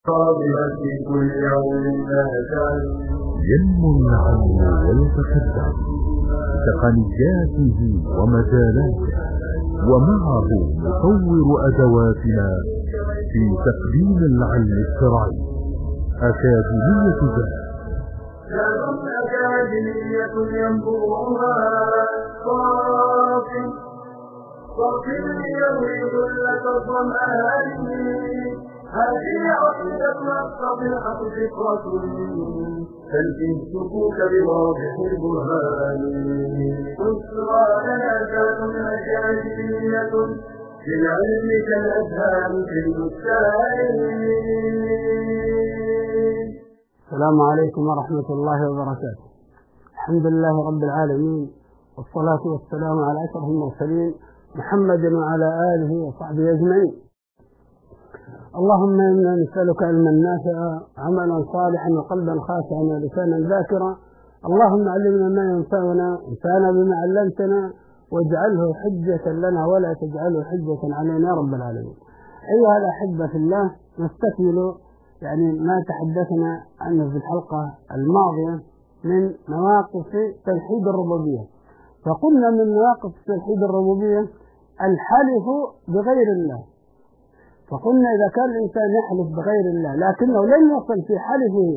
كل يوم ينمو العلم ويتقدم بتقنياته ومجالاته، ومعه مطور أدواتنا في تقديم العلم الشرعي. أكاديمية أكاديمية ينبوها صافي يروي ذلة الظمآن. هذه عقيدة الصبيحة فكرة تنفي السكوك بواضح البرهان. أسرى لنا ذات أكاديمية للعلم كالأذهان في البستان. السلام عليكم ورحمة الله وبركاته. الحمد لله رب العالمين، والصلاة والسلام على أشرف المرسلين محمد وعلى آله وصحبه أجمعين. اللهم إنا نسألك علما نافعا، عملا صالحا، وقلبا خاشعا، ولسانا ذاكرا. اللهم علمنا ما ينفعنا، وانفعنا بما علمتنا، واجعله حجة لنا ولا تجعله حجة علينا يا رب العالمين. أيها الأحبة في الله، نستكمل ما تحدثنا عنه في الحلقة الماضية من نواقص توحيد الربوبية. فقلنا من نواقص توحيد الربوبية الحلف بغير الله. فقلنا إذا كان الإنسان يحلف بغير الله لكنه لن يصل في حلفه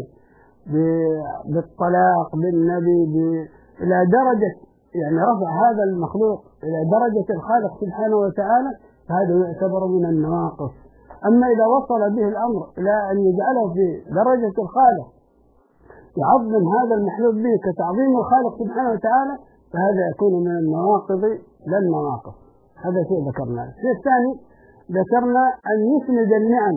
بالطلاق بالنبي إلى درجة رفع هذا المخلوق إلى درجة الخالق سبحانه وتعالى، فهذا يعتبر من النواقص. أما إذا وصل به الأمر إلى أن يجعله في درجة الخالق يعظم هذا المحلوب به كتعظيم الخالق سبحانه وتعالى، فهذا يكون من النواقض لا النواقص. هذا شيء ذكرناه. الشيء الثاني ذكرنا أن يسند النعم،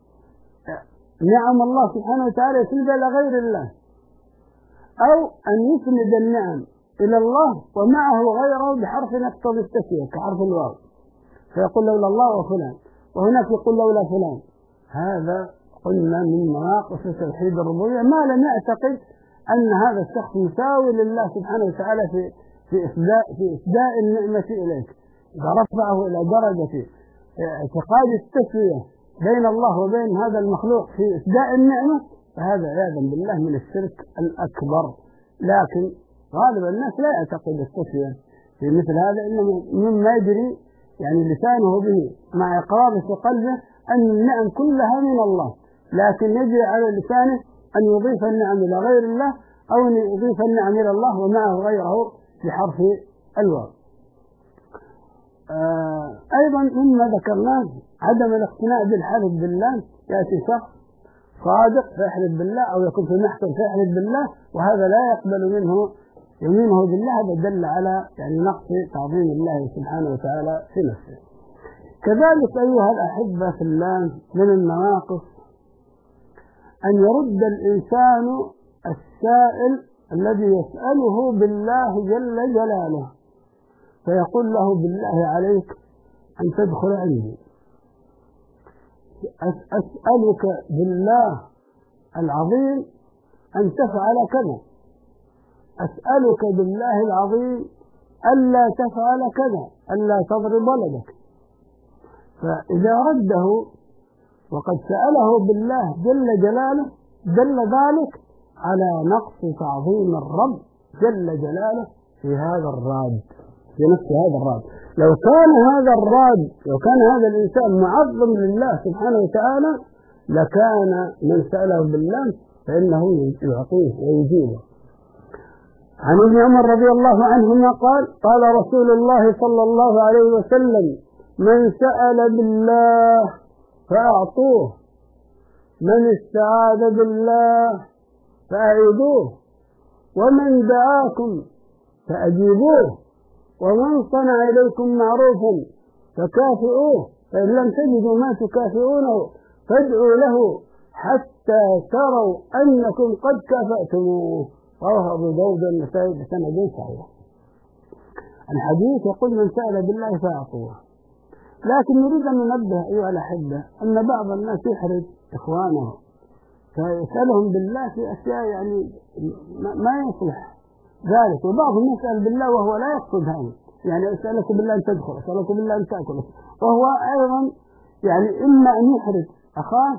نعم الله سبحانه وتعالى يسند إلى غير الله، أو أن يسند النعم إلى الله ومعه غيره بحرف يقتضي التسوية كحرف الواو، فيقول لولا الله وفلان، وهناك يقول لولا فلان. هذا قلنا من نواقص توحيد الربوبية، ما لم يعتقد أن هذا الشخص مساوي لله سبحانه وتعالى في إسداء النعمة إليك. إذا رفعه إلى درجة اعتقاد التسوية بين الله وبين هذا المخلوق في إسداء النعمة، فهذا عياذا بالله من الشرك الأكبر. لكن غالب الناس لا يعتقد التسوية في مثل هذا، إنما مما يجري لسانه به مع إقرار في قلبه أن النعم كلها من الله، لكن يجري على لسانه أن يضيف النعم إلى غير الله، أو أن يضيف النعم إلى الله ومعه غيره بحرف الواو. أيضا مما ذكرناه عدم الاقتناع بالحلف بالله. يأتي شخص صادق فيحلف بالله، أو يكون في محكم فيحلف بالله، وهذا لا يقبل منه يمينه بالله. هذا دل على نقص تعظيم الله سبحانه وتعالى في نفسه. كذلك أيها الأحبة في الله من النواقص أن يرد الإنسان السائل الذي يسأله بالله جل جلاله، فيقول له بالله عليك أن تدخل عندي، أسألك بالله العظيم أن تفعل كذا، أسألك بالله العظيم ألا تفعل كذا، ألا تضرب ولدك. فإذا رده وقد سأله بالله جل جلاله دل ذلك على نقص تعظيم الرب جل جلاله في هذا الراد، في نفس هذا الراد. لو كان هذا الراد، لو كان هذا الإنسان معظم لله سبحانه وتعالى، لكان من سأله بالله فإنه يعطيه ويجيبه. عن ابن عمر رضي الله عنهما قال: قال رسول الله صلى الله عليه وسلم: من سأل بالله فأعطوه، من استعاذ بالله فأعيذوه، ومن دعاكم فأجيبوه، ومن صنع إليكم معروفا فكافئوه، فإن لم تجدوا ما تكافئونه فادعوا له حتى تروا أنكم قد كافأتموه. رواه أبو داود والنسائي بسند صحيح. الحديث يقول: من سأل بالله فأعطوه. لكن نريد أن ننبه أيها الأحبة أن بعض الناس يحرج إخوانه فيسألهم بالله في أشياء ما يصلح ذلك، وبعضهم يسأل بالله وهو لا يقصد هذا، أسألك بالله أن تدخل، أسألك بالله أن تأكل، وهو أيضا إما أن يحرج أخاه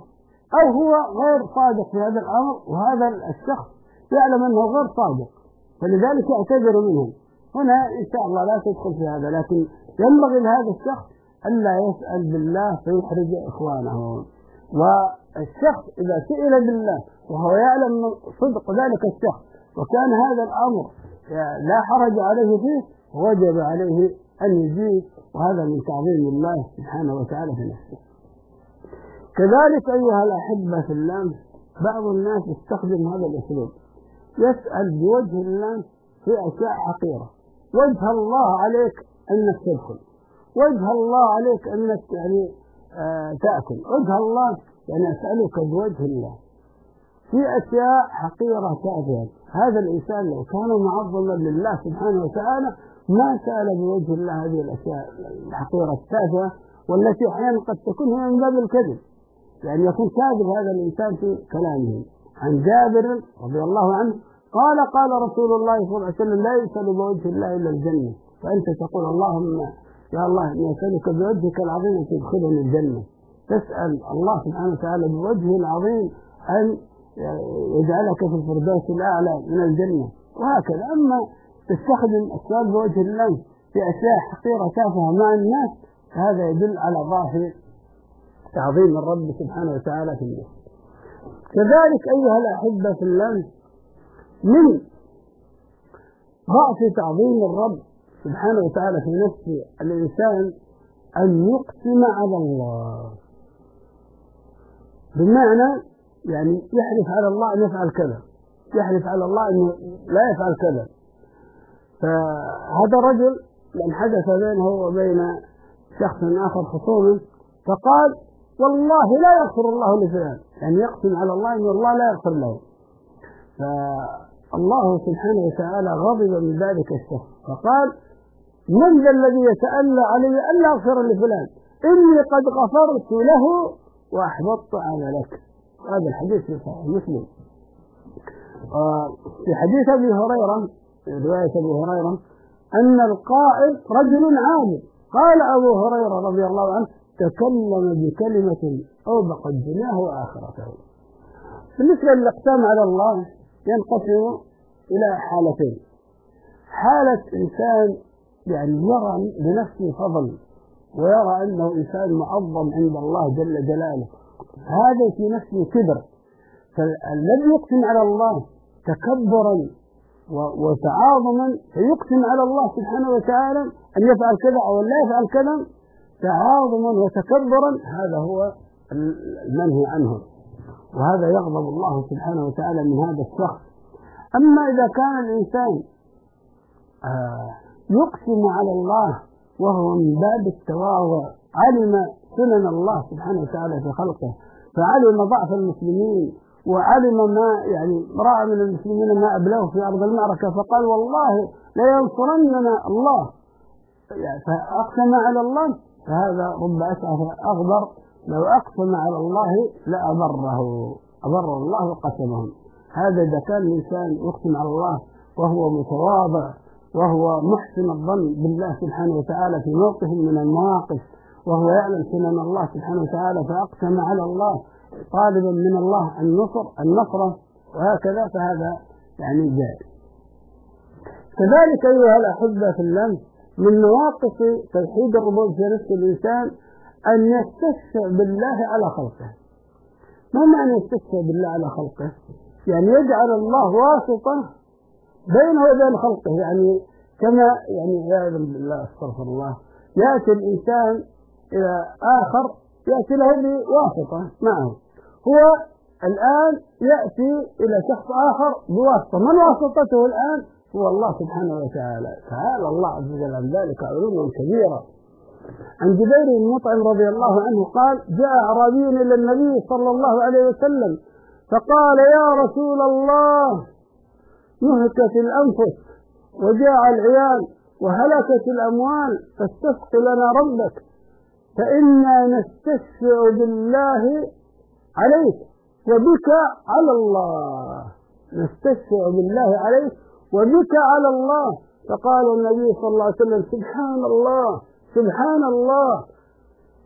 أو هو غير صادق في هذا الأمر، وهذا الشخص يعلم أنه غير صادق فلذلك يعتذر منهم. هنا إن شاء الله لا تدخل في هذا، لكن ينبغي لهذا الشخص ألا يسأل بالله فيحرج إخوانه. والشخص إذا سئل بالله وهو يعلم صدق ذلك الشخص وكان هذا الأمر لا حرج عليه فيه وجب عليه أن يجيب، وهذا من تعظيم الله سبحانه وتعالى في نفسه. كذلك أيها الأحبة في الله، بعض الناس يستخدم هذا الأسلوب، يسأل بوجه الله في أشياء حقيرة. وجه الله عليك أنك تدخل، وجه الله عليك أنك يعني تأكل، وجه الله يعني أسألك بوجه الله في أشياء حقيرة تافهة. هذا الإنسان لو كان معظما لله سبحانه وتعالى ما سأل بوجه الله هذه الأشياء الحقيرة التافهة، والتي أحيانا قد تكون هي من باب الكذب، يعني يكون كاذب هذا الإنسان في كلامه. عن جابر رضي الله عنه قال قال رسول الله صلى الله عليه وسلم لا يسأل بوجه الله إلا الجنة، فأنت تقول اللهم يا الله إني أسألك بوجهك العظيم أن تدخلني الجنة، تسأل الله سبحانه وتعالى بوجهه العظيم أن يجعلك في الفردوس الأعلى من الجنة، وهكذا. أما تستخدم السؤال بوجه الله في أشياء حقيرة تافهة مع الناس فهذا يدل على ضعف تعظيم الرب سبحانه وتعالى في الناس. كذلك أيها الأحبة في الله، من ضعف تعظيم الرب سبحانه وتعالى في نفس الإنسان أن يقسم على الله، بمعنى يعني يحلف على الله أن يفعل كذا، يحلف على الله أنه لا يفعل كذا. فهذا الرجل لأن حدث بينه وبين شخص آخر خصومه فقال والله لا يغفر الله لفلان، يعني يقسم على الله أن الله لا يغفر له. فالله سبحانه وتعالى غضب من ذلك الشخص فقال من ذا الذي يتألى علي ألا أغفر لفلان إني قد غفرت له وأحبطت عملك. هذا الحديث في صحيح مسلم. في حديث أبي هريرة، رواية أبي هريرة، أن القائل رجل عامل، قال أبو هريرة رضي الله عنه تكلم بكلمة أوبقت دنياه وآخرته. بالنسبة للإقسام على الله ينقسم إلى حالتين: حالة إنسان يعني يرى بنفسه فضل ويرى أنه إنسان معظم عند الله جل جلاله، هذا في نفسه كبر، فالذي يقسم على الله تكبرا وتعاظما فيقسم على الله سبحانه وتعالى أن يفعل كذا أو لا يفعل كذا تعاظما وتكبرا، هذا هو المنهي عنه، وهذا يغضب الله سبحانه وتعالى من هذا الشخص. أما إذا كان الإنسان يقسم على الله وهو من باب التواضع، علم سنن الله سبحانه وتعالى في خلقه، فعلم ضعف المسلمين وعلم ما يعني رأى من المسلمين ما أبلغوا في أرض المعركة فقال والله لا ينصرننا الله، يعني فأقسم على الله، فهذا رب أسعف أغبر لو أقسم على الله أبر الله قسمهم. هذا إذا كان الإنسان يقسم على الله وهو متواضع وهو محسن الظن بالله سبحانه وتعالى في موقف من المواقف وهو يعلم سنن الله سبحانه وتعالى فأقسم على الله طالبا من الله النصر وهكذا، فهذا يعني جائز. كذلك أيها الأحبة في الله، من نواقص توحيد الربوبية في نفس الإنسان أن يستشفع بالله على خلقه. ما معنى يستشفع بالله على خلقه؟ يعني يجعل الله واسطة بينه وبين خلقه، يعني كما يعني عياذا بالله استغفر الله يأتي الإنسان إلى آخر يأتي له بواسطة معه، هو الآن يأتي إلى شخص آخر بواسطة، من واسطته الآن هو الله سبحانه وتعالى. تعالى الله عز وجل عن ذلك علوا كبيرا. عن جبير بن مطعم رضي الله عنه قال جاء أعرابي إلى النبي صلى الله عليه وسلم فقال يا رسول الله نهكت الأنفس وجاع العيال وهلكت الأموال فاستسق لنا ربك فإنا نستشفع بالله عليك وبك على الله، نستشفع بالله عليك وبك على الله. فقال النبي صلى الله عليه وسلم سبحان الله سبحان الله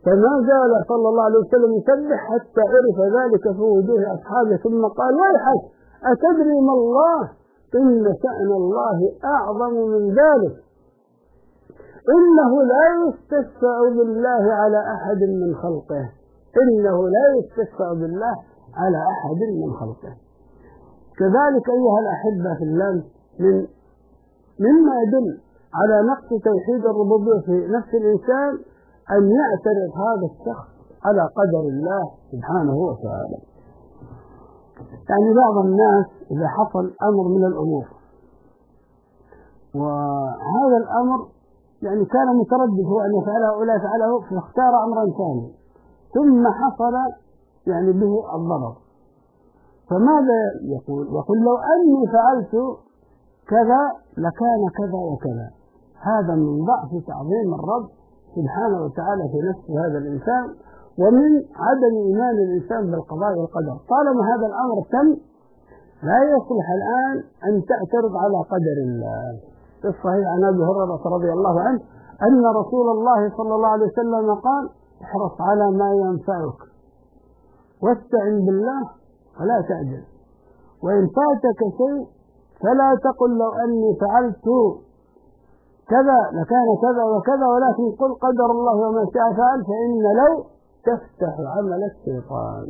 فما زال صلى الله عليه وسلم يسبح حتى عرف ذلك في وجوه أصحابه، ثم قال: ويحك، أتدري ما الله؟ إن شأن الله أعظم من ذلك، إنه لا يستشفع بالله على أحد من خلقه، إنه لا يستشفع بالله على أحد من خلقه. كذلك أيها الأحبة في الله، مما يدل على نقص توحيد الربوبية في نفس الإنسان أن يعترض هذا الشخص على قدر الله سبحانه وتعالى. يعني بعض الناس إذا حصل أمر من الأمور وهذا الأمر يعني كان متردد هو أن يفعله أو لا يفعله، فاختار أمرا ثاني ثم حصل يعني به الضرر، فماذا يقول؟ يقول: لو أني فعلت كذا لكان كذا وكذا. هذا من ضعف تعظيم الرب سبحانه وتعالى في نفس هذا الإنسان، ومن عدم إيمان الإنسان بالقضاء والقدر. طالما هذا الأمر تم لا يصلح الآن أن تعترض على قدر الله. في الصحيح عن أبي هريرة رضي الله عنه أن رسول الله صلى الله عليه وسلم قال: احرص على ما ينفعك واستعن بالله ولا تعجل، وإن فاتك شيء فلا تقل لو أني فعلت كذا لكان كذا وكذا، ولكن قل قدر الله وما شاء فعل، فإن لو تفتح عمل الشيطان.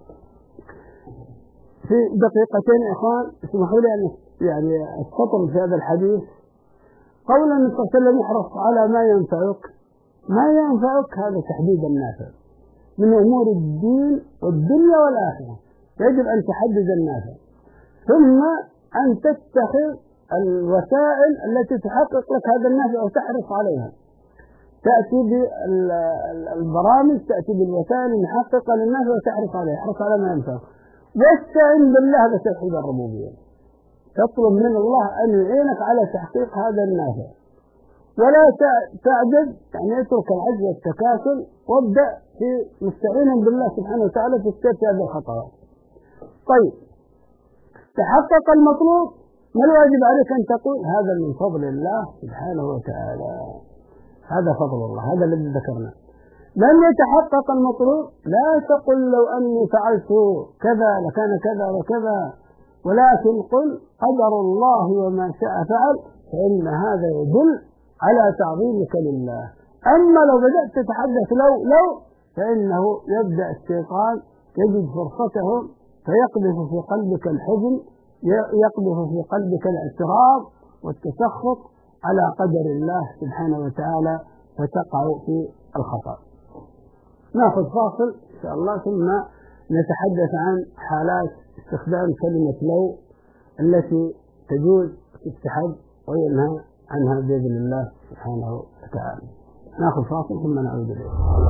في دقيقتين يا إخوان اسمحوا لي أن يعني أستطرد في هذا الحديث. قول النبي صلى الله عليه وسلم: احرص على ما ينفعك. ما ينفعك هذا تحديد النافع من أمور الدين والدنيا والآخرة، يجب أن تحدد النافع، ثم أن تتخذ الوسائل التي تحقق لك هذا النافع وتحرص عليها. تأتي بالبرامج، تأتي بالوسائل المحققة للنافع وتحرص عليها. احرص على ما ينفعك واستعن بالله بتوحيد الربوبية، تطلب من الله أن يعينك على تحقيق هذا النافع، ولا تعجز، يعني اترك العجز والتكاسل وابدأ في مستعينا بالله سبحانه وتعالى في استيفاء هذه الخطوات. طيب، تحقق المطلوب، ما الواجب عليك أن تقول: هذا من فضل الله سبحانه وتعالى، هذا فضل الله، هذا الذي ذكرناه. لم يتحقق المطلوب لا تقل لو أني فعلت كذا لكان كذا وكذا، ولكن قل قدر الله وما شاء فعل، فإن هذا يدل على تعظيمك لله. أما لو بدأت تتحدث لو فإنه يبدأ الشيطان يجد فرصته فيقذف في قلبك الحزن، يقذف في قلبك الاعتراض والتسخط على قدر الله سبحانه وتعالى، فتقع في الخطأ. نأخذ فاصل إن شاء الله، ثم نتحدث عن حالات استخدام كلمة لو التي تجوز تستحب وينهى عنها بإذن الله سبحانه وتعالى. نأخذ فاصل ثم نعود إليه.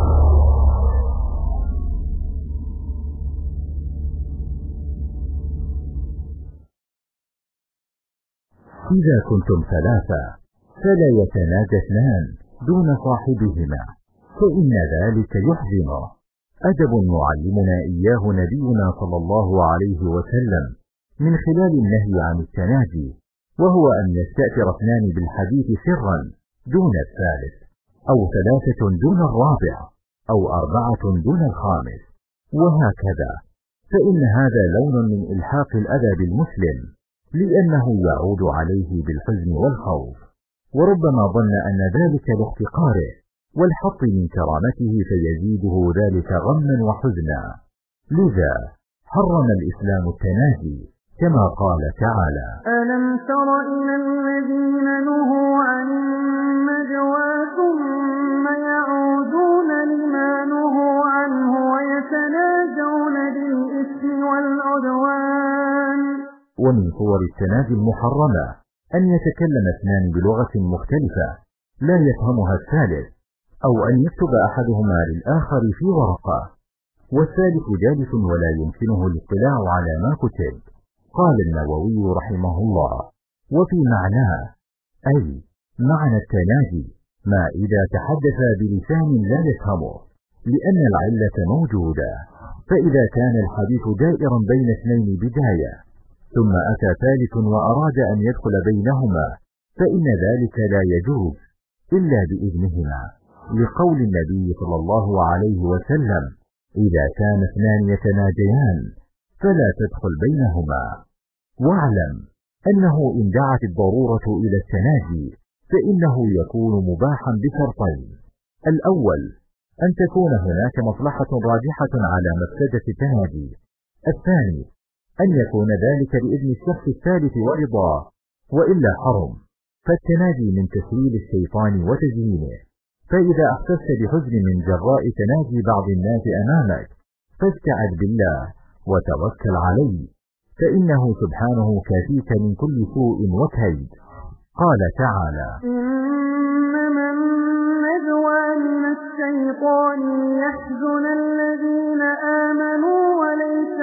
إذا كنتم ثلاثة فلا يتناجى اثنان دون صاحبهما، فإن ذلك يحزنه. أدب يعلمنا إياه نبينا صلى الله عليه وسلم من خلال النهي عن التناجي، وهو أن يستأثر اثنان بالحديث سرا دون الثالث، أو ثلاثة دون الرابع، أو أربعة دون الخامس، وهكذا، فإن هذا لون من إلحاق الأذى بالمسلم، لأنه يعود عليه بالحزن والخوف، وربما ظن أن ذلك لاحتقاره والحط من كرامته، فيزيده ذلك غما وحزنا. لذا حرم الإسلام التناجي، كما قال تعالى: ألم تر إلى الذين نهوا عن النجوى ثم يعودون لما نهوا عنه ويتناجون بالإثم والعدوان. ومن صور التناجي المحرمة أن يتكلم اثنان بلغة مختلفة لا يفهمها الثالث، أو أن يكتب أحدهما للآخر في ورقة والثالث جالس ولا يمكنه الاطلاع على ما كتب. قال النووي رحمه الله: وفي معناه، أي معنى التناجي، ما إذا تحدث بلسان لا يفهمه، لأن العلة موجودة. فإذا كان الحديث دائرا بين اثنين بداية، ثم أتى ثالث وأراد أن يدخل بينهما، فإن ذلك لا يجوز إلا بإذنهما، لقول النبي صلى الله عليه وسلم: إذا كان اثنان يتناجيان فلا تدخل بينهما. واعلم أنه إن دعت الضرورة إلى التناجي فإنه يكون مباحا بشرطين: الأول أن تكون هناك مصلحة راجحة على مفسدة التناجي، الثاني أن يكون ذلك بإذن الشخص الثالث ورضاه، وإلا حرم، فالتناجي من تسويل الشيطان وتزيينه. فإذا أحسست بحزن من جراء تناجي بعض الناس أمامك فاستعذ بالله وتوكل عليه، فإنه سبحانه كافيك من كل سوء وكيد. قال تعالى: إنما النجوى من الشيطان ليحزن الذين آمنوا وليس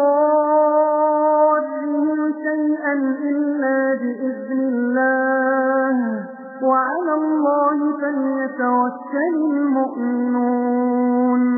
بضارهم شيئا إلا بإذن الله وعلى الله فليتوكل المؤمنون.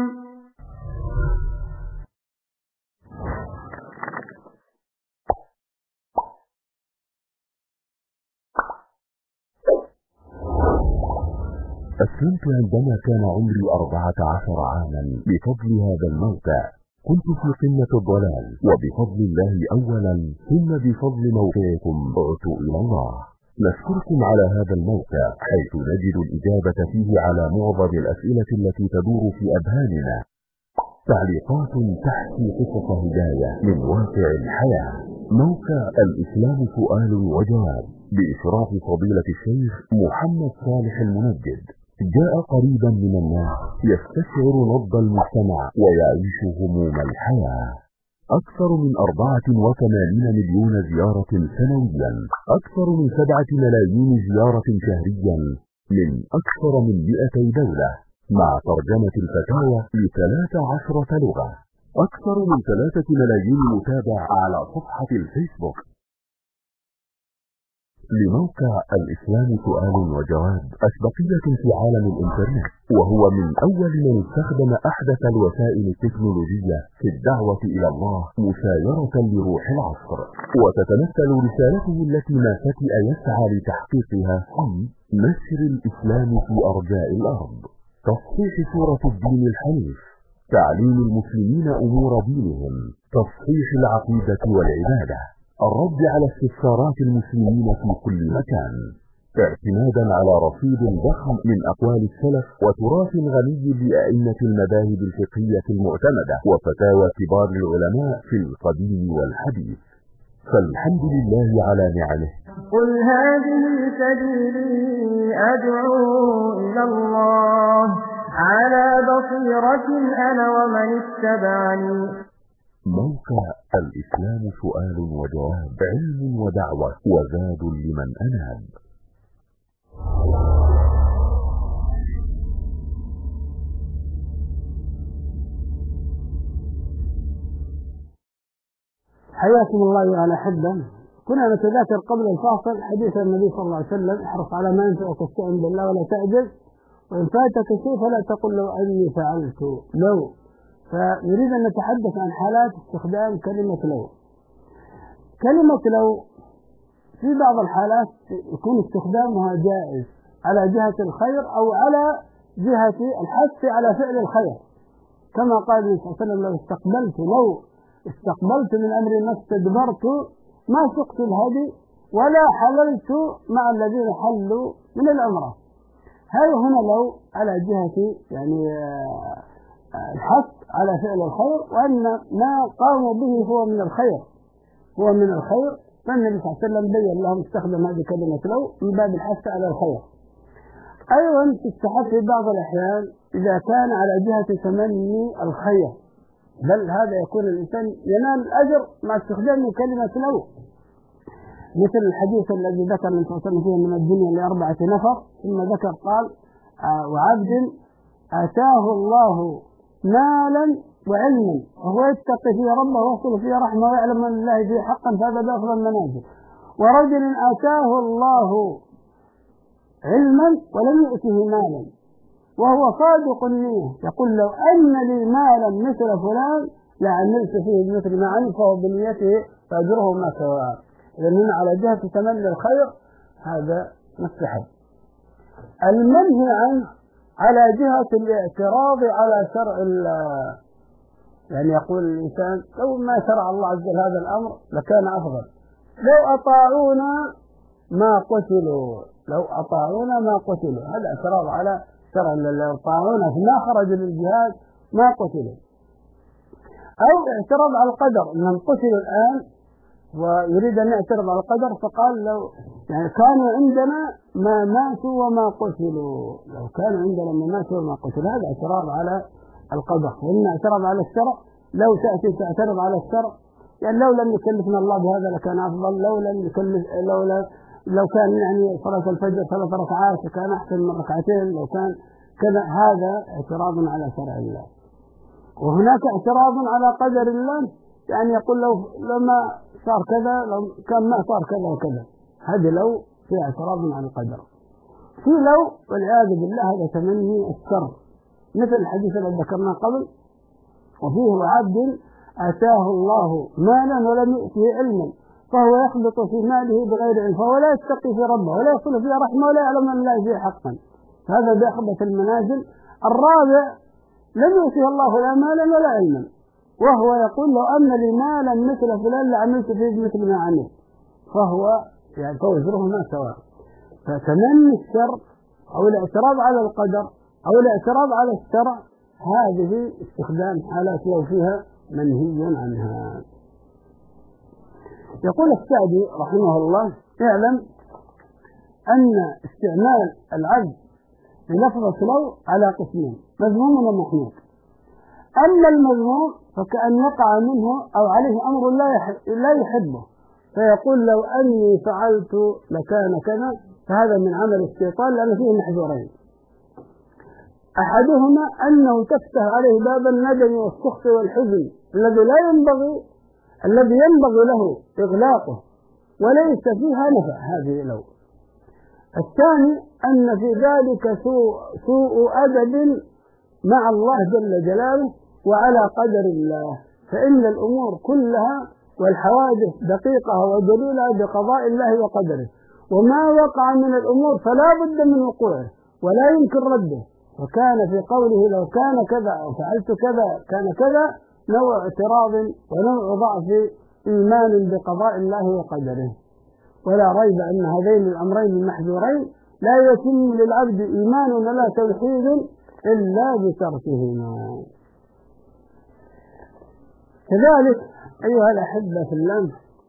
أسلمت عندما كان عمري 14 عاما بفضل هذا الموقع. كنت في قمة الضلال، وبفضل الله أولا ثم بفضل موقعكم عدت إلى الله. نشكركم على هذا الموقع حيث نجد الإجابة فيه على معظم الأسئلة التي تدور في أذهاننا. تعليقات تحكي قصص هداية من واقع الحياة. موقع الإسلام سؤال وجواب بإشراف فضيلة الشيخ محمد صالح المنجد جاء قريبا من الناس، يستشعر نبض المجتمع ويعيش هموم الحياة. أكثر من 84 مليون زيارة سنويا، أكثر من 7 ملايين زيارة شهريا من أكثر من 200 دولة، مع ترجمة الفتاوى ل13 لغة. أكثر من 3 ملايين متابع على صفحة الفيسبوك. لموقع الإسلام سؤال وجواب أسبقية في عالم الإنترنت، وهو من أول من استخدم أحدث الوسائل التكنولوجية في الدعوة إلى الله مسايرة لروح العصر. وتتمثل رسالته التي ما فتئ يسعى لتحقيقها في نشر الإسلام في أرجاء الأرض، تصحيح صورة الدين الحنيف، تعليم المسلمين أمور دينهم، تصحيح العقيدة والعبادة، الرد على استفسارات المسلمين في كل مكان، اعتمادا على رصيد ضخم من أقوال السلف وتراث غني بأئمة المذاهب الفقهية المعتمدة وفتاوى كبار العلماء في القديم والحديث. فالحمد لله على نعمه. قل هذه سبيلي أدعو إلى الله على بصيرة أنا ومن اتبعني. موقع الإسلام سؤال وجواب، علم ودعوة وزاد لمن أناب. حياكم الله يا الأحبة. كنا نتذاكر قبل الفاصل حديث النبي صلى الله عليه وسلم: احرص على ما ينفعك واستعن بالله ولا تعجز، وإن فاتك شيء فلا تقل لو أني فعلت لو. فنريد أن نتحدث عن حالات استخدام كلمة لو. كلمة لو في بعض الحالات يكون استخدامها جائز على جهة الخير أو على جهة الحث على فعل الخير، كما قال النبي صلى الله عليه وسلم: لو استقبلت من أمري ما استدبرت ما سقت الهدي ولا حللت مع الذين حلوا من العمرة. هذا هنا لو على جهة يعني الحث على فعل الخير، وأن ما قاموا به هو من الخير، فالنبي صلى الله عليه وسلم بين لهم استخدم هذه كلمة لو من باب الحث على الخير. أيضا تستحب في بعض الأحيان إذا كان على جهة تمني الخير، بل هذا يكون الإنسان ينال الأجر مع استخدام كلمة لو، مثل الحديث الذي ذكر النبي صلى الله عليه وسلم فيه من الدنيا ل4 نفر، ثم ذكر قال: وعبد آتاه الله مالا وعلما وهو يتقي فيه ربه ويحصل فيه رحمه ويعلم أن الله فيه حقا فهذا بأفضل المنازل. ورجل آتاه الله علما ولم يؤته مالا وهو صادق النية يقول: لو أن لي مالا مثل فلان لعملت فيه بمثل ما عمل فهو بنيته فأجره ما سواء. إذا هنا على جهة تمني الخير هذا مستحب. المنهي عنه على جهة الاعتراض على شرع الله. يعني يقول الإنسان لو ما شرع الله عز وجل هذا الأمر لكان أفضل، لو أطاعونا ما قتلوا، لو أطاعونا ما قتلوا. هذا اعتراض على شرع الله. لو أطاعونا فما خرجوا للجهاد ما قتلوا. أو اعتراض على القدر، أنهم قتلوا الآن ويريد أن يعترض على القدر، فقال لو يعني كانوا عندنا ما ماتوا وما قتلوا، لو كانوا عندنا ما ماتوا وما قتلوا. هذا اعتراض على القدر. وإن اعتراض على الشرع، لو تأتي تعترض على الشرع يعني لو لم يكلفنا الله بهذا لكان أفضل، لو لم يكلف لو كان يعني صلاة الفجر 3 ركعات كان أحسن من ركعتين، لو كان كذا. هذا اعتراض على شرع الله. وهناك اعتراض على قدر الله، يعني يقول لو لما صار كذا، لو كان ما صار كذا وكذا. هذا لو في اعتراض على القدر. في لو والعياذ بالله هذا تمني الشر، مثل الحديث الذي ذكرناه قبل: وفيه عبد آتاه الله مالا ولم يؤته علما فهو يخبط في ماله بغير علم، فهو لا يتقي في ربه ولا يصل فيه رحمه ولا يعلم أن لا فيه حقا. هذا بيخبط المنازل. الرابع لم يؤته الله لا مالا ولا علما، وهو يقول لو أن لي مالا مثل فلان لعملت فيه مثل ما عمل، فهو يعني فوزرهما سواء. فتمني الشر أو الاعتراض على القدر أو الاعتراض على الشرع، هذه استخدام حالات لو فيها منهي عنها. يقول السعدي رحمه الله: اعلم أن استعمال العبد بلفظة لو على قسمين: مذموم ومحمود. أما المذموم فكأن يقع منه أو عليه أمر لا يحبه، فيقول لو أني فعلت لكان كذا، فهذا من عمل الشيطان لأن فيه محذورين: أحدهما أنه تفتح عليه باب الندم والسخط والحزن الذي ينبغي له إغلاقه وليس فيها نفع، هذه لو. الثاني أن في ذلك سوء أدب مع الله جل جلاله وعلى قدر الله، فإن الأمور كلها والحوادث دقيقة وجليلة بقضاء الله وقدره، وما وقع من الأمور فلا بد من وقوعه ولا يمكن رده. وكان في قوله لو كان كذا أو فعلت كذا كان كذا نوع اعتراض ونوع ضعف إيمان بقضاء الله وقدره. ولا ريب أن هذين الأمرين المحذورين لا يتم للعبد إيمان ولا توحيد إلا بتركهما. كذلك أيها الأحبة في الله،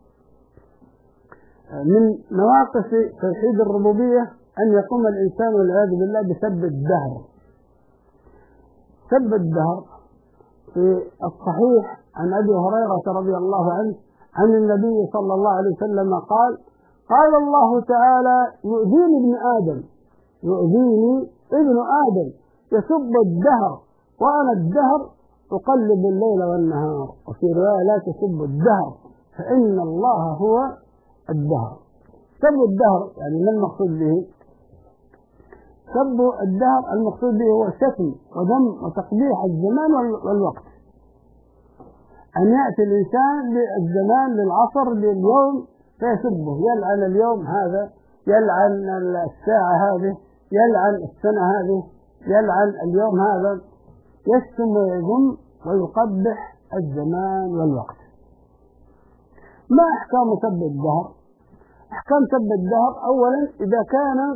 من نواقص توحيد الربوبية أن يقوم الإنسان والعياذ بالله بسب الدهر. سب الدهر في الصحيح عن أبي هريرة رضي الله عنه عن النبي صلى الله عليه وسلم قال: قال الله تعالى: يؤذيني ابن آدم يسب الدهر وأنا الدهر أقلب الليل والنهار. وفي رواية: لا تسب الدهر فإن الله هو الدهر. سب الدهر يعني ما المقصود به؟ سب الدهر المقصود به هو شتم وذم وتقبيح الزمان والوقت. أن يأتي الإنسان بالزمان للعصر لليوم فيسبه، يلعن اليوم هذا، يلعن الساعة هذه، يلعن السنة هذه، يلعن اليوم هذا، يشتم ويذم ويقبح الزمان والوقت. ما أحكام سب الدهر؟ أحكام سب الدهر: أولا إذا كان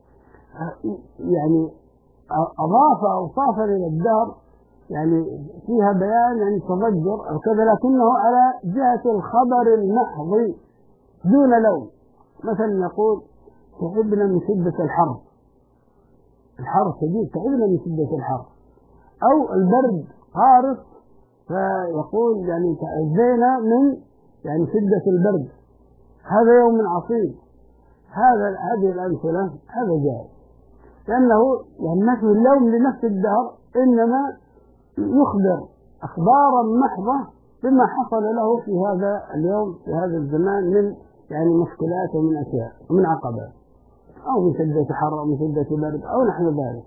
يعني أضاف أوصافا إلى الدهر يعني فيها بيان يعني تضجر أو كذا، لكنه على جهة الخبر المحض دون لوم. مثلا يقول: تعبنا من شدة الحر شديد، تعبنا من شدة الحر. أو البرد قارس فيقول يعني تعبنا من يعني شدة البرد، هذا يوم عصيب. هذه الأمثلة هذا جائز، لأنه يعني نفي اللوم لنفس الدهر، إنما يخبر أخبارا محضة بما حصل له في هذا اليوم في هذا الزمان من يعني مشكلات ومن أشياء ومن عقبات، أو من شدة حر أو من شدة برد أو نحو ذلك.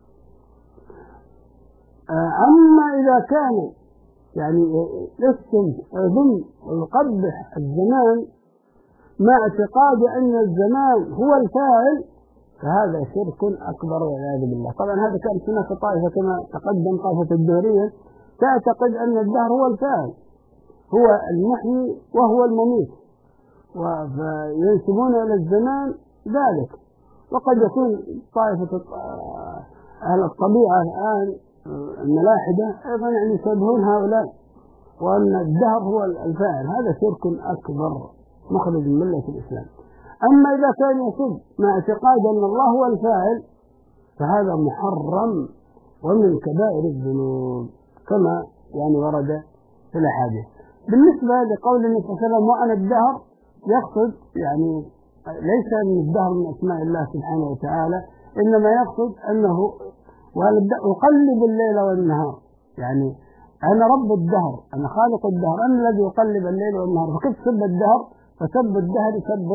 أما إذا كان يعني يشتم ويذم ويقبح الزمان مع اعتقاد أن الزمان هو الفاعل، فهذا شرك أكبر والعياذ بالله. طبعا هذا كان هناك طائفة كما تقدم، طائفة الدهرية تعتقد أن الدهر هو الفاعل، هو المحيي وهو المميت، وينسبون إلى الزمان ذلك. وقد يكون طائفة أهل الطبيعة الآن الملاحدة أيضا يعني يشبهون هؤلاء، وأن الدهر هو الفاعل. هذا شرك أكبر مخرج من ملة الإسلام. أما إذا كان يصب مع اعتقاد أن الله هو الفاعل فهذا محرم ومن كبائر الذنوب كما يعني ورد في الأحاديث. بالنسبة لقول النبي صلى الله عليه وسلم وأنا الدهر، يقصد يعني ليس من الدهر من أسماء الله سبحانه وتعالى، إنما يقصد أنه أقلب الليل والنهار، يعني أنا رب الدهر، أنا خالق الدهر، أنا الذي يقلب الليل والنهار. فكيف سب الدهر؟ فسب الدهر سب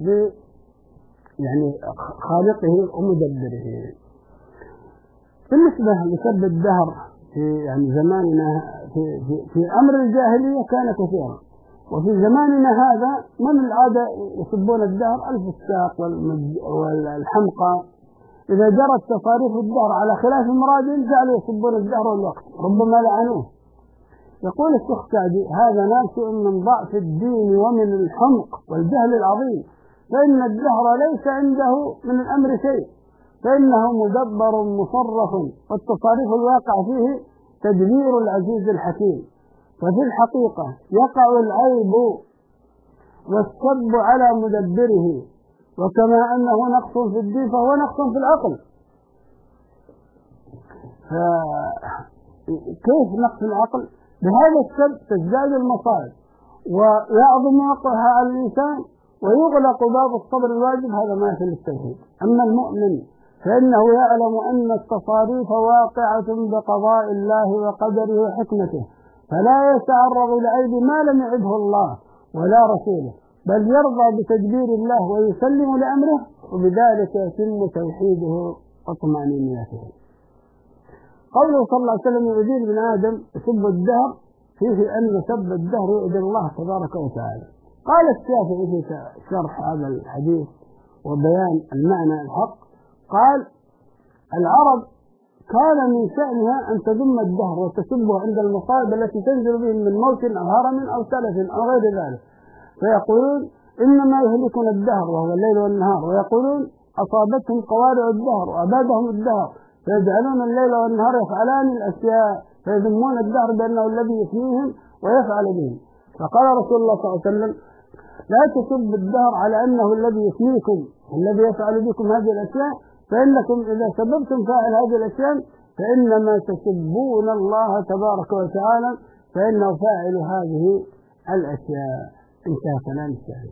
يعني خالقه ومدبره. بالنسبة لسب الدهر في يعني زماننا في أمر الجاهلية كان كثيرا، وفي زماننا هذا من العادة يسبون الدهر الفساق والحمقى. إذا جرت تصاريف الدهر على خلاف مراد جعلوا يسبون الدهر والوقت، ربما لعنوه. يقول الشيخ سعدي هذا ناشئ من ضعف الدين ومن الحمق والجهل العظيم، فإن الدهر ليس عنده من الأمر شيء، فإنه مدبر مصرف، والتصاريف الواقع فيه تدبير العزيز الحكيم. ففي الحقيقة يقع العيب والسب على مدبره، وكما أنه نقص في الدين فهو نقص في العقل. كيف نقص العقل؟ بهذا السب تزداد المصائب ويعظم وقعها على الإنسان ويغلق باب الصبر الواجب. هذا ما في التوحيد. أما المؤمن فإنه يعلم أن التصاريف واقعة بقضاء الله وقدره وحكمته، فلا يتعرض لعيب ما لم يعده الله ولا رسوله، بل يرضى بتدبير الله ويسلم لأمره، وبذلك يتم توحيده وطمأنينته. قوله صلى الله عليه وسلم يؤذي ابن آدم يسب الدهر فيه أن سب الدهر يؤذي الله تبارك وتعالى. قال الشافعي في شرح هذا الحديث وبيان المعنى الحق، قال العرب كان من شأنها أن تذم الدهر وتسبه عند المصائب التي تنزل بهم من موت أو هرم أو تلف أو غير ذلك، فيقولون إنما يهلكنا الدهر وهو الليل والنهار، ويقولون أصابتهم قوارع الدهر وأبادهم الدهر، فيجعلون الليل والنهار يفعلان الأشياء، فيذمون الدهر بأنه الذي يفنيهم ويفعل بهم. فقال رسول الله صلى الله عليه وسلم لا تسب الدهر على أنه الذي يفنيكم الذي يفعل بكم هذه الأشياء، فإنكم إذا سببتم فاعل هذه الأشياء فإنما تسبون الله تبارك وتعالى، فإنه فاعل هذه الأشياء. انتهى كلام السعدي.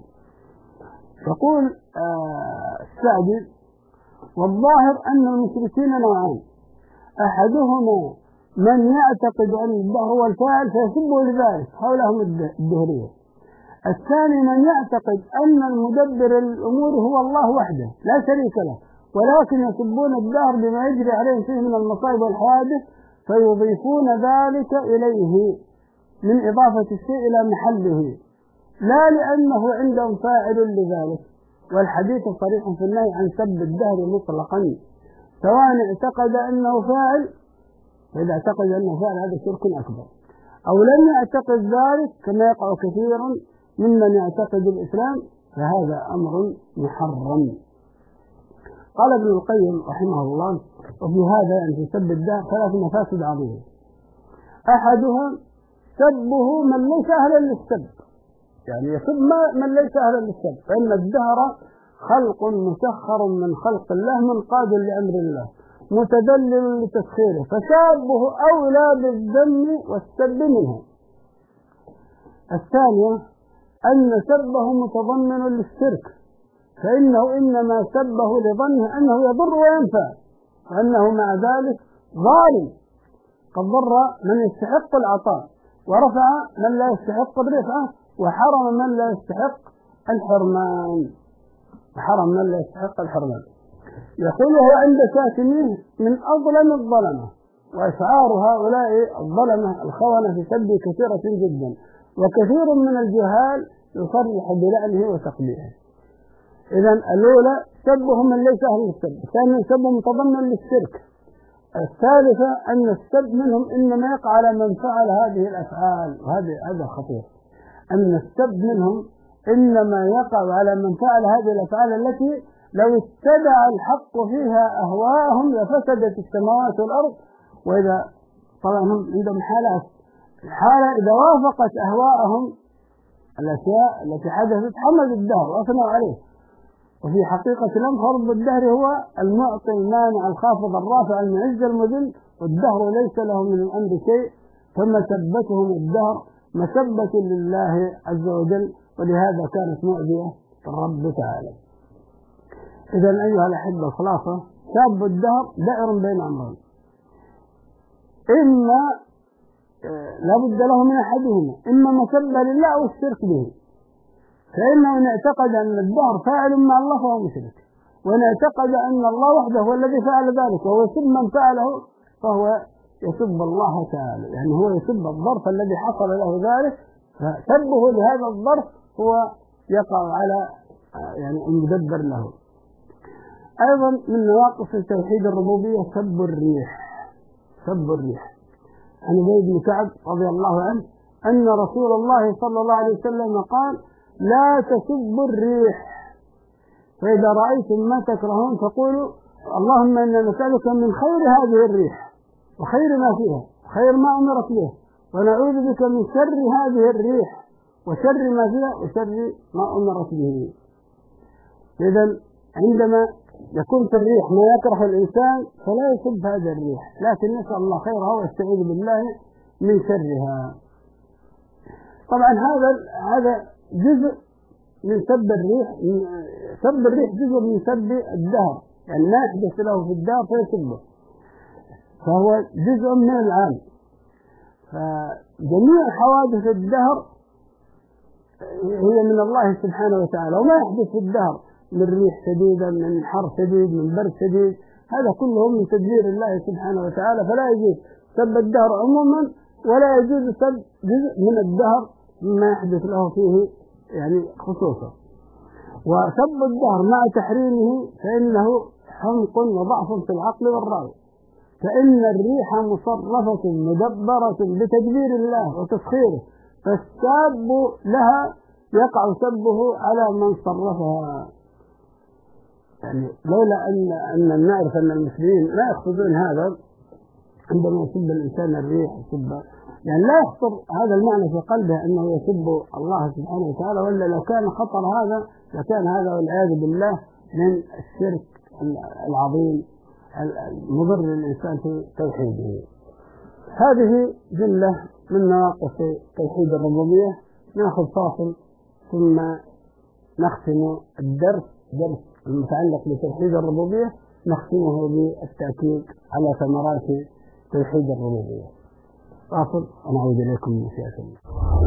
يقول السعدي والظاهر أن المشركين نوعان، أحدهما من يعتقد أن الدهر هو الفاعل فيسبه لذلك، هؤلاء هم الدهرية. الثاني من يعتقد أن المدبر الأمور هو الله وحده لا شريك له، ولكن يسبون الدهر بما يجري عليهم فيه من المصائب والحوادث، فيضيفون ذلك إليه من إضافة الشيء إلى محله، لا لأنه عندهم فاعل لذلك. والحديث صريح في النهي عن سب الدهر مطلقا، سواء اعتقد أنه فاعل، فإذا اعتقد أنه فاعل هذا شرك أكبر، أو لم يعتقد ذلك كما يقع كثير ممن يعتقد الإسلام، فهذا أمر محرم. قال ابن القيم رحمه الله وفي هذا يعني في سب الدهر 3 مفاسد عظيمة. أحدها سبه من ليس أهلا للسب، يعني يسب من ليس أهلا للسب، فإن الدهر خلق مسخر من خلق الله منقاد لأمر الله متدلل لتسخيره، فسابه أولى بالذم والسب منه. الثانية أن سبه متضمن للشرك، فإنه إنما سبه لظنه أنه يضر وينفع، وأنه مع ذلك ظالم، قد ضر من يستحق العطاء ورفع من لا يستحق الرفعة، وحرم من لا يستحق الحرمان. يقوله عند ساكنيه من أظلم الظلمة، وأشعار هؤلاء الظلمة الخونة في سب كثيرة جدا، وكثير من الجهال يصرح بلعنه وتقبيحه. إذن الأولى سبه من ليس أهل السب. الثاني سبه متضمن للشرك. الثالثة أن السب منهم إنما يقع على من فعل هذه الأفعال، وهذا خطير. أن السب منهم إنما يقع على من فعل هذه الأفعال التي لو اتبع الحق فيها أهواءهم لفسدت السماوات والأرض. وإذا طبعا هم عندهم حالات، الحالة إذا وافقت أهواءهم الأشياء التي حدثت حمد الدهر وأثنوا عليه. وفي حقيقة الأمر فرض الدهر هو المعطي المانع الخافض الرافع المعز المذل، والدهر ليس له من الأمر شيء، فمسبتهم الدهر مسبة لله عز وجل، ولهذا كانت مؤذية الرب تعالى. إذا أيها الأحبة الخلاصة، سب الدهر دائر بين أمرين، إما لا بد له من أحدهما، إما مسبة لله أو الشرك به. فإنه إن اعتقد أن الدهر فاعل مع الله فهو مشرك، وإن اعتقد أن الله وحده هو الذي فعل ذلك وهو يسب من فعله فهو يسب الله تعالى، يعني هو يسب الظرف الذي حصل له ذلك، فسبه لهذا الظرف هو يقع على يعني المدبر له. أيضا من نواقص توحيد الربوبية سب الريح. سب الريح عن زيد بن كعب رضي الله عنه أن رسول الله صلى الله عليه وسلم قال: لا تسبوا الريح، فإذا رأيتم ما تكرهون فقولوا اللهم إنا نسألك من خير هذه الريح وخير ما فيها وخير ما أمرت به، ونعوذ بك من شر هذه الريح وشر ما فيها وشر ما أمرت به. إذن عندما يكون في الريح ما يكره الإنسان فلا يسب هذه الريح، لكن نسأل الله خيرها ويستعيذ بالله من شرها. طبعا هذا جزء من سب الريح. سب الريح جزء من سب الدهر، يعني ما يحدث له في الدهر فيسبه، فهو جزء من العام. فجميع حوادث الدهر هي من الله سبحانه وتعالى، وما يحدث في الدهر من ريح شديدة، من حر شديد، من برد شديد، هذا كله من تدبير الله سبحانه وتعالى. فلا يجوز سب الدهر عموما، ولا يجوز سب جزء من الدهر مما يحدث له فيه يعني خصوصا. وسب الدهر مع تحريمه فإنه حمق وضعف في العقل والرأي، فإن الريح مصرفة مدبرة بتدبير الله وتسخيره، فالساب لها يقع سبه على من صرفها. يعني لولا أن نعرف أن المسلمين لا يقصدون هذا عندما يسب الإنسان الريح، يعني لا يخطر هذا المعنى في قلبه أنه يسب الله سبحانه وتعالى، ولا لو كان خطر هذا لكان هذا والعياذ بالله من الشرك العظيم المضر للإنسان في توحيده. هذه جملة من نواقص توحيد الربوبية. نأخذ فاصل ثم نختم درس المتعلق بتوحيد الربوبية، نختمه بالتأكيد على ثمرات توحيد الربوبية. فاصل ونعود إليكم من مشيئة الله.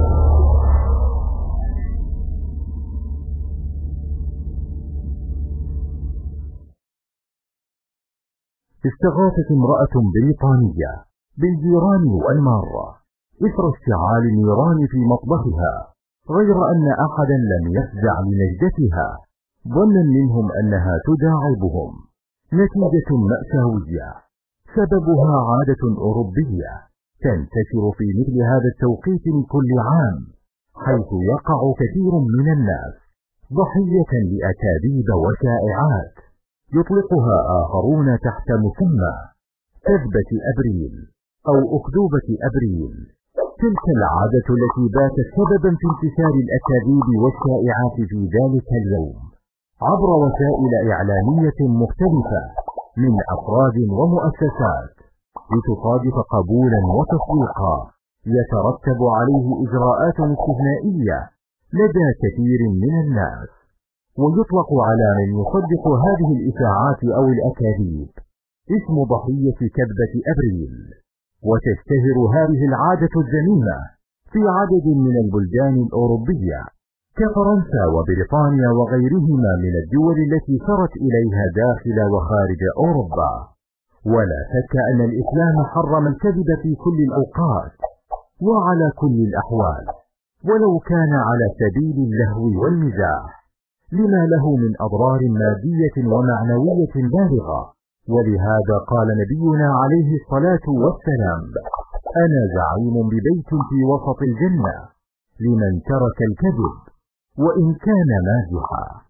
استغاثت امرأة بريطانية بالجيران والمارة إثر اشتعال النيران في مطبخها، غير أن أحدا لم يفزع لنجدتها ظنا منهم أنها تداعبهم. نتيجة مأساوية سببها عادة أوروبية تنتشر في مثل هذا التوقيت من كل عام، حيث يقع كثير من الناس ضحية لأكاذيب وشائعات يطلقها آخرون تحت مسمى كذبة أبريل أو أكذوبة أبريل. تلك العادة التي باتت سببا في انتشار الأكاذيب والشائعات في ذلك اليوم عبر وسائل إعلامية مختلفة من أفراد ومؤسسات، لتصادف قبولا وتصديقا يترتب عليه إجراءات استثنائية لدى كثير من الناس، ويطلق على من يصدق هذه الإشاعات أو الأكاذيب اسم ضحية كذبة أبريل. وتشتهر هذه العادة الذميمة في عدد من البلدان الأوروبية كفرنسا وبريطانيا وغيرهما من الدول التي سرت إليها داخل وخارج أوروبا. ولا شك أن الإسلام حرم الكذب في كل الأوقات وعلى كل الأحوال، ولو كان على سبيل اللهو والمزاح، لما له من أضرار مادية ومعنوية بالغة. ولهذا قال نبينا عليه الصلاة والسلام: أنا زعيم ببيت في وسط الجنة لمن ترك الكذب وإن كان مازحا.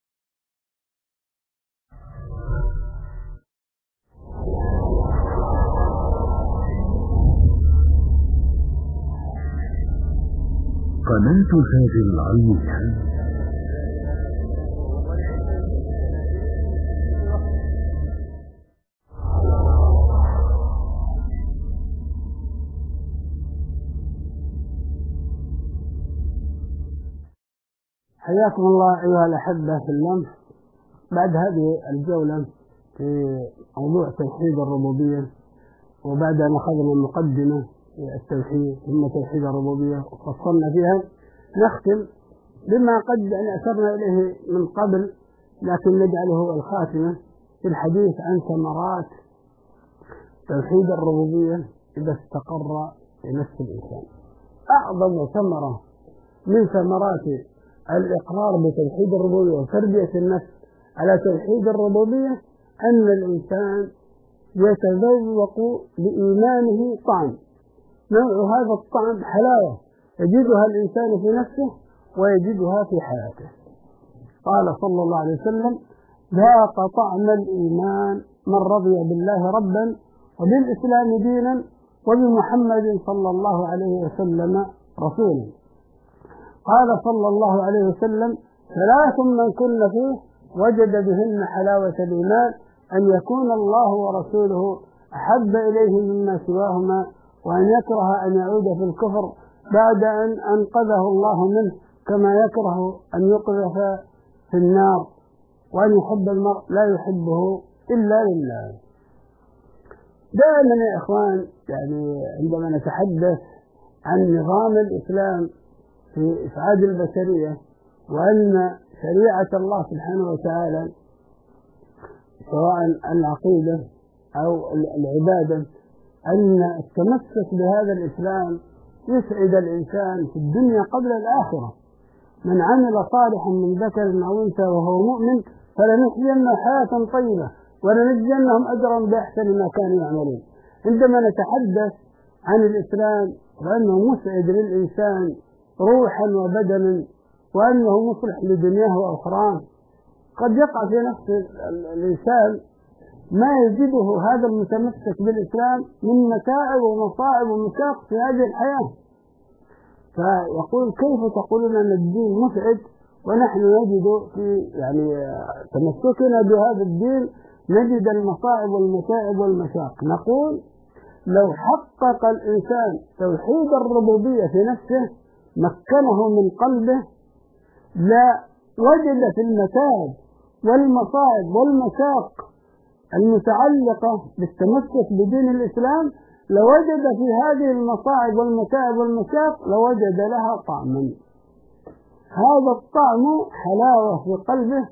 قناة هذه العين. حياكم الله أيها الأحبة في اللمس. بعد هذه الجولة في موضوع توحيد الربوبية، وبعد أن أخذنا المقدمة في التوحيد ثم توحيد الربوبية وفصلنا فيها، نختم بما قد أن أشرنا إليه من قبل، لكن نجعله الخاتمة في الحديث عن ثمرات توحيد الربوبية إذا استقر في نفس الإنسان. أعظم ثمرة من ثمرات الإقرار بتوحيد الربوبية وتربية النفس على توحيد الربوبية أن الإنسان يتذوق بإيمانه طعم. نوع هذا الطعم حلاوة يجدها الإنسان في نفسه ويجدها في حياته. قال صلى الله عليه وسلم: ذاق طعم الإيمان من رضي بالله ربا وبالإسلام دينا وبمحمد صلى الله عليه وسلم رسولا. قال صلى الله عليه وسلم: ثلاث من كن فيه وجد بهن حلاوة الإيمان: أن يكون الله ورسوله أحب إليه مما سواهما، وأن يكره أن يعود في الكفر بعد أن أنقذه الله منه، كما يكره أن يقذف في النار، وأن يحب المرء لا يحبه إلا لله. دائما يا إخوان، يعني عندما نتحدث عن نظام الإسلام في إسعاد البشرية، وأن شريعة الله سبحانه وتعالى سواء العقيدة أو العبادة، أن التمسك بهذا الإسلام يسعد الإنسان في الدنيا قبل الآخرة. من عمل صالحا من ذكر أو أنثى وهو مؤمن فلنحيينه حياة طيبة ولنجزينهم أجرا بأحسن ما كانوا يعملون. عندما نتحدث عن الإسلام وأنه مسعد للإنسان روحا وبدنا، وأنه مصلح لدنياه وأخراه، قد يقع في نفس الإنسان ما يجده هذا المتمسك بالإسلام من متاعب ومصاعب ومشاق في هذه الحياة، فيقول: كيف تقولون أن الدين مسعد ونحن نجد في تمسكنا بهذا الدين نجد المصاعب والمتاعب والمشاق؟ نقول: لو حقق الإنسان توحيد الربوبية في نفسه مكنه من قلبه لا وجد في المتاعب والمصاعب والمشاق المتعلقة بالتمسك بدين الإسلام، لوجد في هذه المصاعب والمتاعب والمشاق لوجد لها طعما. هذا الطعم حلاوة في قلبه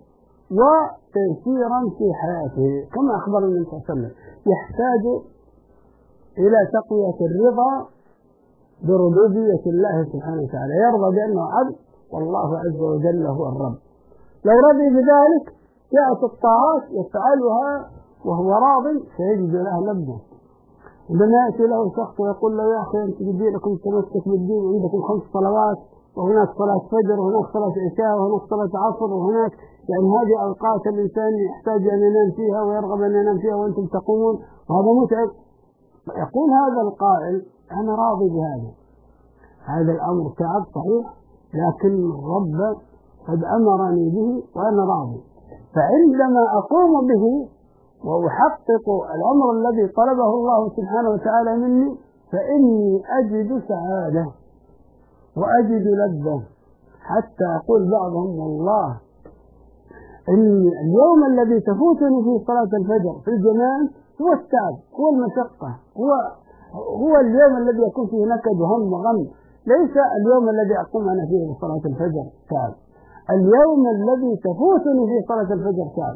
وتيسيرا في حياته، كما أخبر النبي صلى الله عليه وسلم: يحتاج إلى تقوية الرضا بربوبية الله سبحانه وتعالى، يرضى بأنه عبد والله عز وجل هو الرب. لو رضي بذلك جاءت الطاعات يفعلها وهو راض سيجد لها لذة. عندما يأتي له شخص ويقول له: يا أخي أنت بدينكم تمسك بالدين، عندكم 5 صلوات وهناك صلاة فجر وهناك صلاة عشاء وهناك صلاة عصر وهناك هذه أوقات الإنسان يحتاج أن ينام فيها ويرغب أن ينام فيها وأنتم تقومون وهذا متعب. يقول هذا القائل: أنا راضي بهذا، هذا الأمر تعب صحيح، لكن الرب قد أمرني به وأنا راضي، فعندما أقوم به وأحقق الأمر الذي طلبه الله سبحانه وتعالى مني فإني أجد سعادة وأجد لذة، حتى أقول بعضهم: والله إن اليوم الذي تفوتني فيه صلاة الفجر في الجماعة هو التعب، هو المشقة، هو اليوم الذي يكون فيه نكد وهم وغم، ليس اليوم الذي أقوم أنا فيه بصلاة الفجر تعب، اليوم الذي تفوتني فيه صلاة الفجر تعب.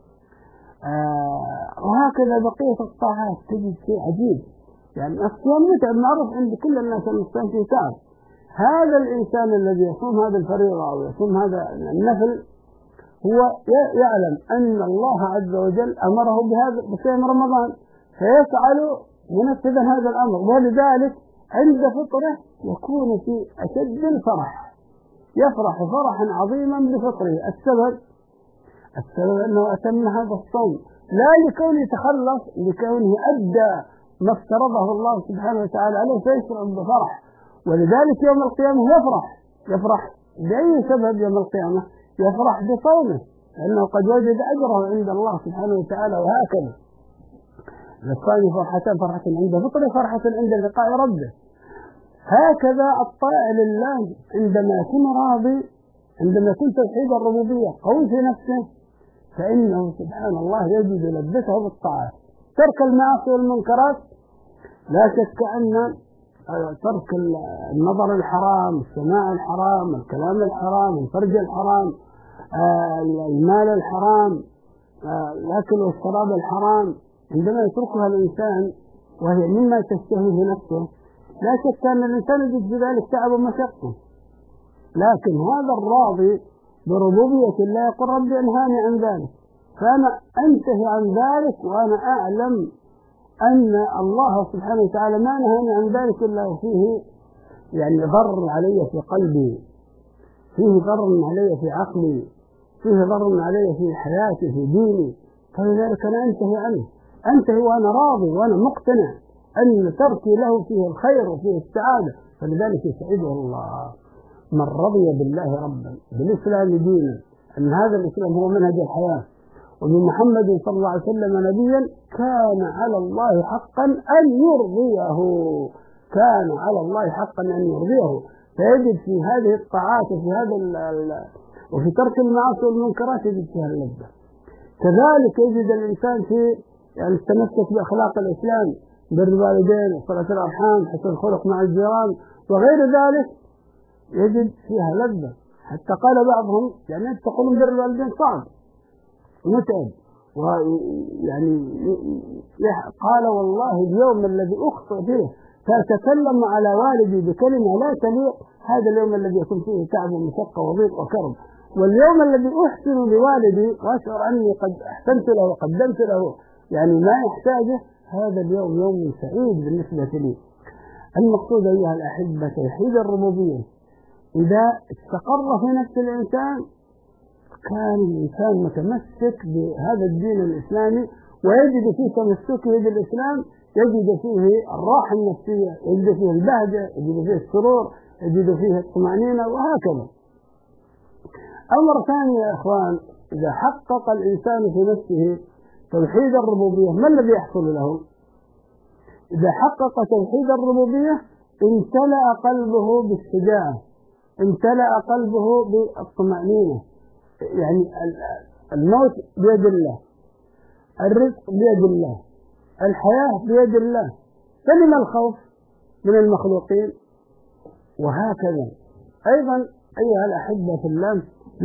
وهكذا بقية الطاعات تجد شيء عجيب، الصيام متعب معروف عند كل الناس المصطلح فيه تعب. هذا الإنسان الذي يصوم هذا الفريضة أو يصوم هذا النفل هو يعلم أن الله عز وجل أمره بهذا بصيام رمضان، فيفعل منفذا هذا الأمر، ولذلك عند فطره يكون في أشد الفرح، يفرح فرحا عظيما بفطره. السبب أنه أتم هذا الصوم لا لكونه تخلص، لكونه أدى ما افترضه الله سبحانه وتعالى عليه، فيشعر بفرح. ولذلك يوم القيامة يفرح بأي سبب يوم القيامة؟ يفرح بصومه، لأنه قد وجد أجره عند الله سبحانه وتعالى. وهكذا للصائم فرحتان، فرحة عند فطره، فرحة عند لقاء ربه. هكذا الطائع لله عندما يكون راضي، عندما يكون توحيد الربوبية قوي في نفسه، فإنه سبحان الله يجد لذته بالطاعات. ترك المعاصي والمنكرات لا شك أن ترك النظر الحرام، السماع الحرام، الكلام الحرام، الفرج الحرام، المال الحرام، الأكل والشراب الحرام، عندما يتركها الإنسان وهي مما تشتهيه نفسه، لا شك أن الإنسان يجد في ذلك تعب ومشقة. لكن هذا الراضي بربوبية الله يقول ربي انهاني عن ذلك، فأنا أنتهي عن ذلك، وأنا أعلم أن الله سبحانه وتعالى ما نهاني عن ذلك إلا وفيه يعني ضر علي في قلبي، فيه ضر علي في عقلي، فيه ضر علي في حياتي في ديني، فلذلك أنا أنتهي وأنا راضي وأنا مقتنع أن تركي له فيه الخير وفيه السعادة، فلذلك يسعده الله. من رضي بالله ربا، بالإسلام دينا، أن هذا الإسلام هو منهج الحياة، ومن محمد صلى الله عليه وسلم نبيا، كان على الله حقا أن يرضيه، كان على الله حقا أن يرضيه. فيجد في هذه الطاعات وفي هذا وفي ترك المعاصي والمنكرات يجد فيها اللذة. كذلك يجد الإنسان في يعني التمسك بأخلاق الإسلام، بر الوالدين وصلة الأرحام، حسن الخلق مع الجيران وغير ذلك، يجد فيها لذة. حتى قال بعضهم يعني تقولون بر الوالدين صعب متعب، ويعني قال والله اليوم الذي أخطئ فيه فأتكلم على والدي بكلمة لا تليق، هذا اليوم الذي يكون فيه تعب ومشقة وضيق وكرب، واليوم الذي أحسن لوالدي وأشعر أني قد أحسنت له وقدمت له يعني ما يحتاجه، هذا اليوم يوم سعيد بالنسبة لي. المقصود أيها الأحبة توحيد الربوبية إذا استقر في نفس الإنسان، كان الإنسان متمسك بهذا الدين الإسلامي، ويجد في تمسكه بالإسلام يجد فيه الراحة النفسية، يجد فيه البهجة، يجد فيه السرور، يجد فيه الطمأنينة، وهكذا. أمر ثاني يا إخوان، إذا حقق الإنسان في نفسه توحيد الربوبية ما الذي يحصل له؟ إذا حقق توحيد الربوبية امتلأ قلبه بالشجاعة، امتلأ قلبه بالطمأنينة، يعني الموت بيد الله، الرزق بيد الله، الحياة بيد الله، فلما الخوف من المخلوقين؟ وهكذا أيضا أيها الأحبة في الله،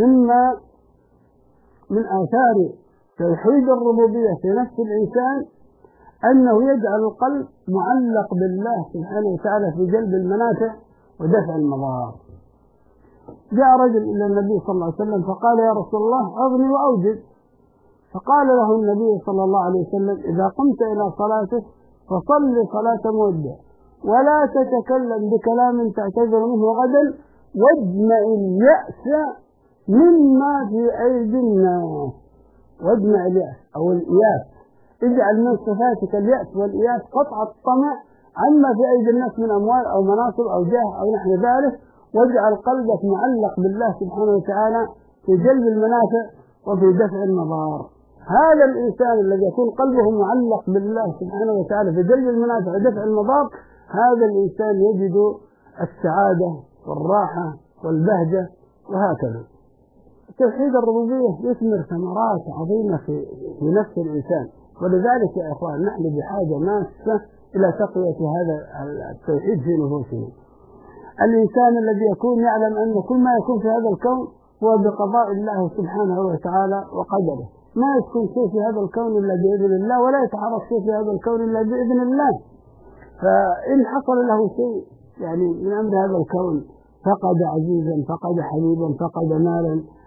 من آثار توحيد الربوبية في نفس الإنسان أنه يجعل القلب معلق بالله سبحانه وتعالى في جلب المنافع ودفع المضار. جاء رجل إلى النبي صلى الله عليه وسلم فقال يا رسول الله أغني وأوجد، فقال له النبي صلى الله عليه وسلم إذا قمت إلى صلاتك فصل صلاة مودع، ولا تتكلم بكلام تعتذر منه غدا، واجمع اليأس مما في أيدي الناس. واجمع اليأس أو الإياس، اجعل من صفاتك اليأس والإياس، قطع الطمع عما في أيدي الناس من أموال أو مناصب أو جاه أو نحو ذلك، واجعل قلبك معلق بالله سبحانه وتعالى في جلب المنافع وفي دفع المضار. هذا الإنسان الذي يكون قلبه معلق بالله سبحانه وتعالى في جلب المنافع ودفع المضار، هذا الإنسان يجد السعادة والراحة والبهجة وهكذا. توحيد الربوبية يثمر ثمرات عظيمة في نفس الإنسان، ولذلك يا إخوان نحن بحاجة ماسة إلى تقوية هذا التوحيد في نفوسنا. الإنسان الذي يكون يعلم أن كل ما يكون في هذا الكون هو بقضاء الله سبحانه وتعالى وقدره، ما يكون شيء في هذا الكون إلا بإذن الله، ولا يتحرك شيء في هذا الكون إلا بإذن الله. فإن حصل له شيء يعني من أمر هذا الكون، فقد عزيزا، فقد حبيبا، فقد مالا،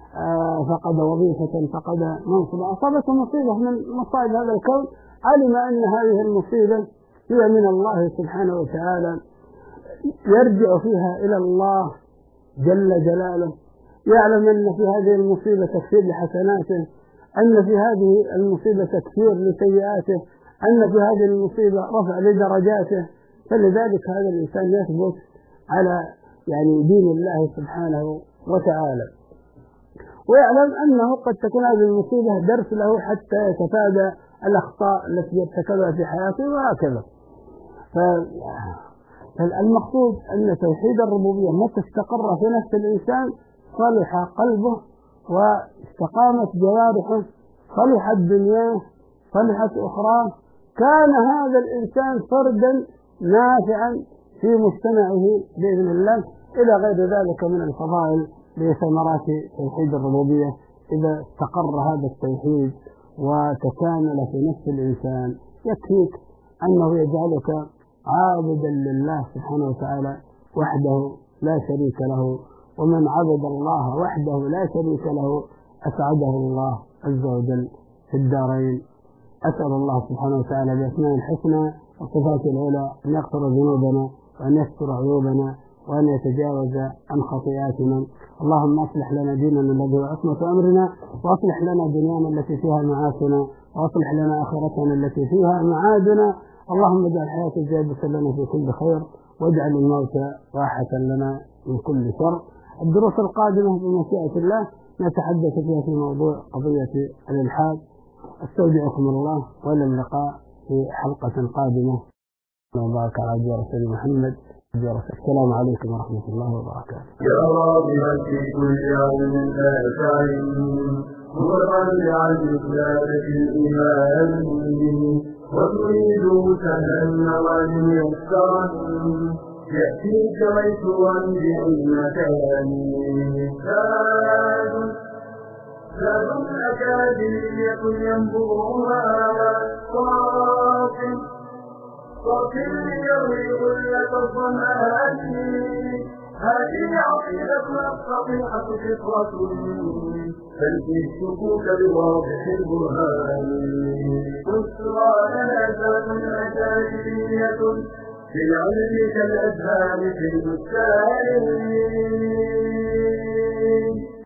فقد وظيفة، فقد منصبا، أصابته مصيبة من مصائب هذا الكون، علم أن هذه المصيبة هي من الله سبحانه وتعالى، يرجع فيها إلى الله جل جلاله، يعلم أن في هذه المصيبة تكفير لحسناته، أن في هذه المصيبة تكفير لسيئاته، أن في هذه المصيبة رفع لدرجاته. فلذلك هذا الإنسان يثبت على دين الله سبحانه وتعالى، ويعلم أنه قد تكون هذه المصيبة درس له حتى يتفادى الأخطاء التي يرتكبها في حياته وهكذا. فالمقصود أن توحيد الربوبية متى استقر في نفس الإنسان صلح قلبه واستقامت جوارحه، صلحت دنياه، صلحت أخراه، كان هذا الإنسان فردا نافعا في مجتمعه بإذن الله، إلى غير ذلك من الفضائل لثمرات توحيد الربوبية. إذا استقر هذا التوحيد وتكامل في نفس الإنسان يكفيك أنه يجعلك عابدا لله سبحانه وتعالى وحده لا شريك له، ومن عبد الله وحده لا شريك له أسعده الله عز وجل في الدارين. أسأل الله سبحانه وتعالى بأسماء الحسنى وصفات العلى أن يغفر ذنوبنا وأن يستر عيوبنا وأن يتجاوز عن خطيئاتنا. اللهم أصلح لنا ديننا الذي هو عصمة أمرنا، وأصلح لنا دنيانا التي فيها معاشنا، وأصلح لنا آخرتنا التي فيها معادنا. اللهم اجعل الحياة زيادة لنا في كل خير، واجعل الموت راحة لنا من كل شر. الدروس القادمة بمشيئة الله نتحدث فيها في موضوع قضية الإلحاد. استودعكم الله وإلى اللقاء في حلقة قادمة. وبارك على رسول محمد. السلام عليكم ورحمة الله وبركاته. يا راغبا في كل يوم نافع مرغبا عن إثبات الإيمان، وتريد سهلا وميسرا يأتيك ميسورا بأمكان. زاد أكاديمية ينبوها صافٍ ليروي غلة الظمآن. هذه عقيدتنا الصحيحة فطرة تنفي الشكوك بواضح البرهان. بشرى لنا ذات أكاديمية في العلم كالأزهار في البستان.